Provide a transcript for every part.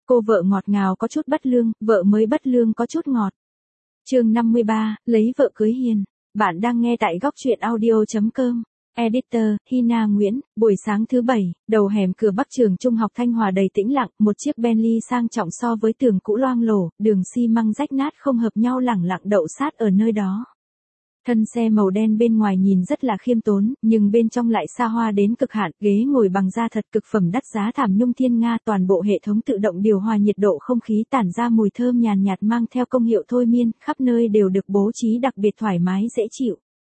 Cô vợ ngọt ngào có chút bất lương, vợ mới bất lương có chút ngọt. Chương 53, lấy vợ cưới hiền. Bạn đang nghe tại góc truyện audio.com. Editor, Hina Nguyễn. Buổi sáng thứ Bảy, đầu hẻm cửa Bắc trường Trung học Thanh Hòa đầy tĩnh lặng, một chiếc Bentley sang trọng so với tường cũ loang lổ, đường xi măng rách nát không hợp nhau lẳng lặng đậu sát ở nơi đó. Thân xe màu đen bên ngoài nhìn rất là khiêm tốn, nhưng bên trong lại xa hoa đến cực hạn, ghế ngồi bằng da thật cực phẩm đắt giá thảm nhung thiên nga, toàn bộ hệ thống tự động điều hòa nhiệt độ không khí tản ra mùi thơm nhàn nhạt mang theo công hiệu thôi miên, khắp nơi đều được bố trí đặc biệt thoải mái dễ chịu.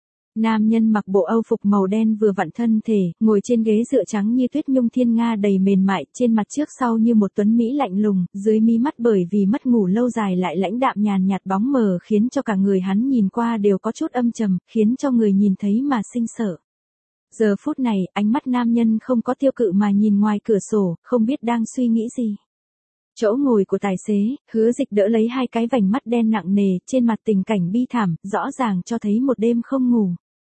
Nam nhân mặc bộ Âu phục màu đen vừa vặn thân thể, ngồi trên ghế dựa trắng như tuyết nhung thiên nga đầy mềm mại, trên mặt trước sau như một tuấn mỹ lạnh lùng, dưới mí mắt bởi vì mất ngủ lâu dài lại lãnh đạm nhàn nhạt bóng mờ khiến cho cả người hắn nhìn qua đều có chút âm trầm, khiến cho người nhìn thấy mà sinh sợ. Giờ phút này, ánh mắt nam nhân không có tiêu cự mà nhìn ngoài cửa sổ, không biết đang suy nghĩ gì. Chỗ ngồi của tài xế, Hứa Dịch đỡ lấy hai cái vành mắt đen nặng nề, trên mặt tình cảnh bi thảm, rõ ràng cho thấy một đêm không ngủ.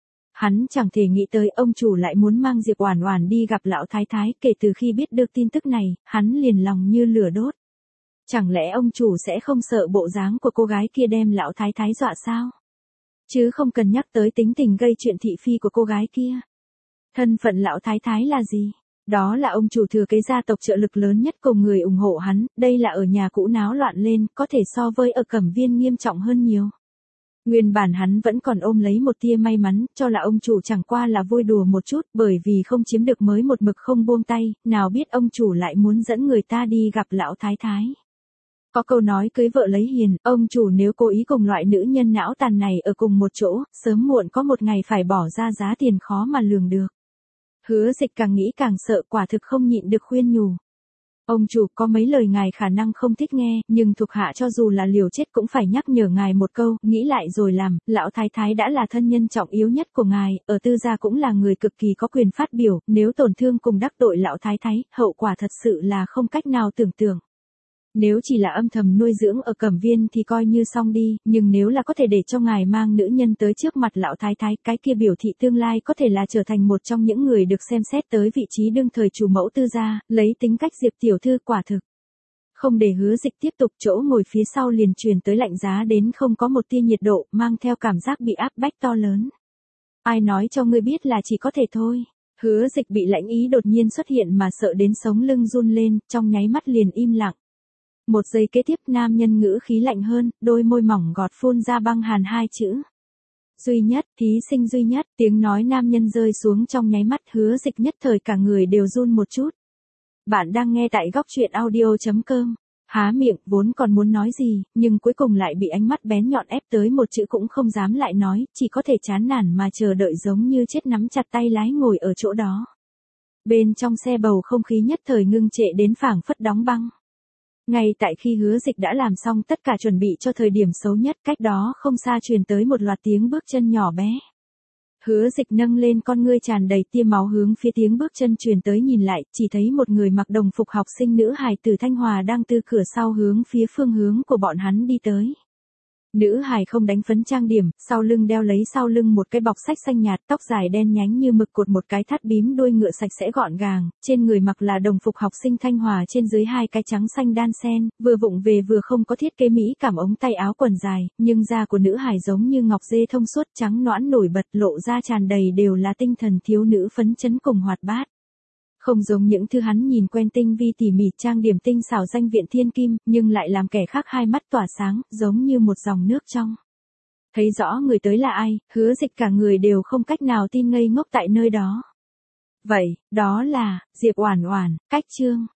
Hắn chẳng thể nghĩ tới ông chủ lại muốn mang Diệp Oản Oản đi gặp lão thái thái, kể từ khi biết được tin tức này, hắn liền lòng như lửa đốt. Chẳng lẽ ông chủ sẽ không sợ bộ dáng của cô gái kia đem lão thái thái dọa sao? Chứ không cần nhắc tới tính tình gây chuyện thị phi của cô gái kia. Thân phận lão thái thái là gì? Đó là ông chủ thừa kế gia tộc trợ lực lớn nhất cùng người ủng hộ hắn, đây là ở nhà cũ náo loạn lên, có thể so với ở Cẩm Viên nghiêm trọng hơn nhiều. Nguyên bản hắn vẫn còn ôm lấy một tia may mắn, cho là ông chủ chẳng qua là vui đùa một chút, bởi vì không chiếm được mới một mực không buông tay, nào biết ông chủ lại muốn dẫn người ta đi gặp lão thái thái. Có câu nói cưới vợ lấy hiền, ông chủ nếu cố ý cùng loại nữ nhân não tàn này ở cùng một chỗ, sớm muộn có một ngày phải bỏ ra giá tiền khó mà lường được. Hứa Dịch càng nghĩ càng sợ, quả thực không nhịn được khuyên nhủ. Ông chủ, có mấy lời ngài khả năng không thích nghe, nhưng thuộc hạ cho dù là liều chết cũng phải nhắc nhở ngài một câu, nghĩ lại rồi làm, lão thái thái đã là thân nhân trọng yếu nhất của ngài, ở tư gia cũng là người cực kỳ có quyền phát biểu, nếu tổn thương cùng đắc tội lão thái thái, hậu quả thật sự là không cách nào tưởng tượng. Nếu chỉ là âm thầm nuôi dưỡng ở Cẩm Viên thì coi như xong đi, nhưng nếu là có thể để cho ngài mang nữ nhân tới trước mặt lão thái thái, cái kia biểu thị tương lai có thể là trở thành một trong những người được xem xét tới vị trí đương thời chủ mẫu tư gia, lấy tính cách Diệp tiểu thư quả thực. Không để Hứa Dịch tiếp tục, chỗ ngồi phía sau liền truyền tới lạnh giá đến không có một tia nhiệt độ, mang theo cảm giác bị áp bách to lớn. Ai nói cho ngươi biết là chỉ có thể thôi. Hứa Dịch bị lãnh ý đột nhiên xuất hiện mà sợ đến sống lưng run lên, trong nháy mắt liền im lặng. Một giây kế tiếp nam nhân ngữ khí lạnh hơn, đôi môi mỏng gọt phun ra băng hàn hai chữ. Duy nhất, thí sinh duy nhất, tiếng nói nam nhân rơi xuống trong nháy mắt, Hứa Dịch nhất thời cả người đều run một chút. Bạn đang nghe tại góc truyện audio.com. Há miệng, vốn còn muốn nói gì, nhưng cuối cùng lại bị ánh mắt bén nhọn ép tới một chữ cũng không dám lại nói, chỉ có thể chán nản mà chờ đợi giống như chết nắm chặt tay lái ngồi ở chỗ đó. Bên trong xe bầu không khí nhất thời ngưng trệ đến phảng phất đóng băng. Ngay tại khi Hứa Dịch đã làm xong tất cả chuẩn bị cho thời điểm xấu nhất, cách đó không xa truyền tới một loạt tiếng bước chân nhỏ bé. Hứa Dịch nâng lên con ngươi tràn đầy tia máu hướng phía tiếng bước chân truyền tới nhìn lại, chỉ thấy một người mặc đồng phục học sinh nữ hài từ Thanh Hòa đang từ cửa sau hướng phía phương hướng của bọn hắn đi tới. Nữ hài không đánh phấn trang điểm, sau lưng đeo lấy sau lưng một cái bọc sách xanh nhạt, tóc dài đen nhánh như mực cột một cái thắt bím đuôi ngựa sạch sẽ gọn gàng, trên người mặc là đồng phục học sinh Thanh Hòa, trên dưới hai cái trắng xanh đan sen, vừa vụng về vừa không có thiết kế mỹ cảm, ống tay áo quần dài, nhưng da của nữ hài giống như ngọc dê thông suốt trắng nõn nổi bật, lộ ra tràn đầy đều là tinh thần thiếu nữ phấn chấn cùng hoạt bát. Không giống những thứ hắn nhìn quen tinh vi tỉ mỉ trang điểm tinh xảo danh viện thiên kim, nhưng lại làm kẻ khác hai mắt tỏa sáng, giống như một dòng nước trong. Thấy rõ người tới là ai, Hứa Dịch cả người đều không cách nào tin, ngây ngốc tại nơi đó. Vậy, đó là Diệp Oản Oản. Cách chương